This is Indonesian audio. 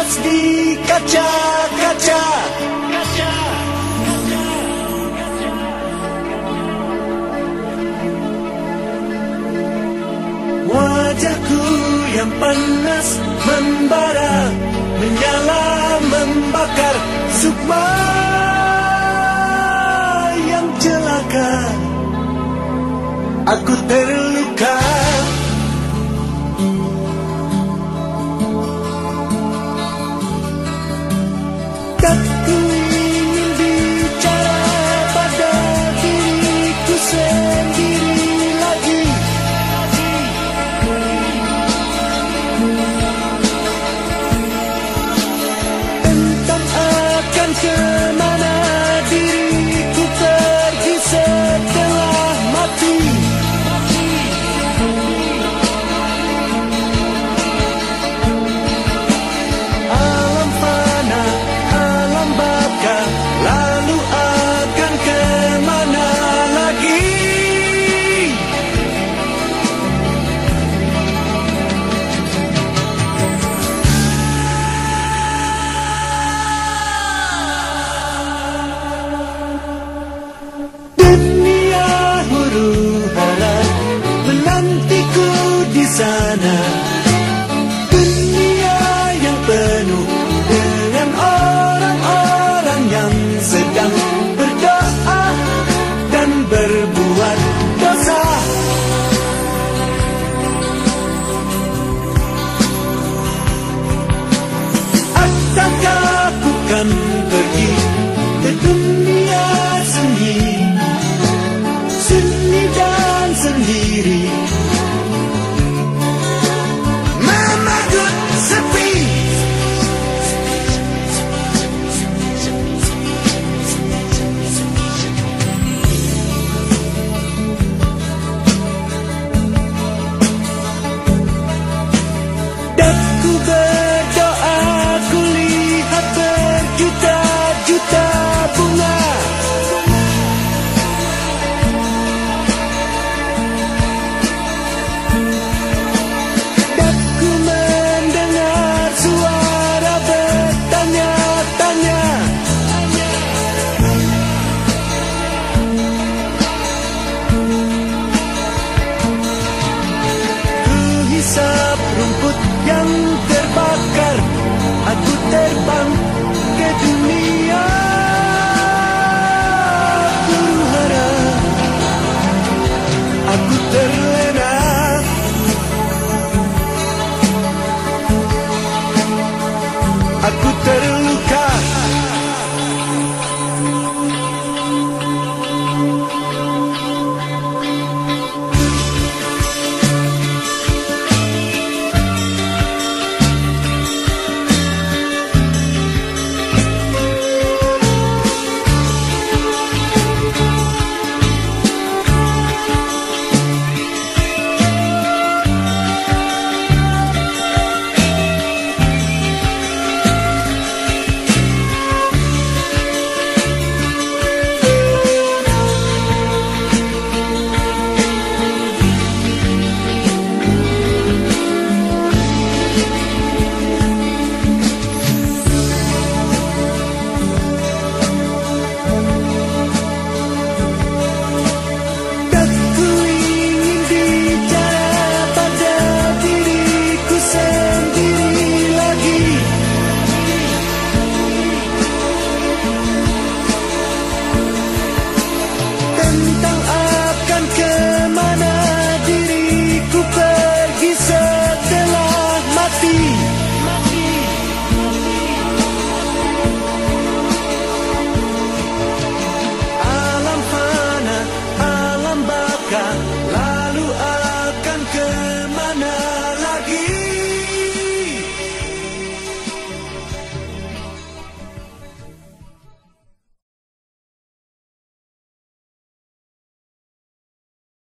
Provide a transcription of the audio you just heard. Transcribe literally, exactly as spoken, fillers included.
terlintas di kaca-kaca. Wajahku yang panas membara, menyala membakar sukma yang celaka. Aku terluka. Aku ingin bicara pada diriku sendiri lagi. Tentang akan kemana diriku pergi setelah mati. Alam fana, alam baka, lalu akan kemana lagi? Dunia huru hara menantiku di sana. Dunia yang penuh dengan orang-orang yang sedang berdoa dan berbuat dosa. Apakah aku kan pergi ke dunia sunyi, sunyi dan sendiri, memagut sepi. Dan ku berdoa, ku lihat berjuta-juta bunga. Dan ku mendengar suara bertanya-tanya. Ku hisap rumput yang terbakar. Aku terbang ke dunia huru hara. Aku terlena. Aku terluka. Aku ingin bicara pada diriku sendiri lagi. Tentang akan kemana diriku pergi setelah mati. Alam fana, alam baka,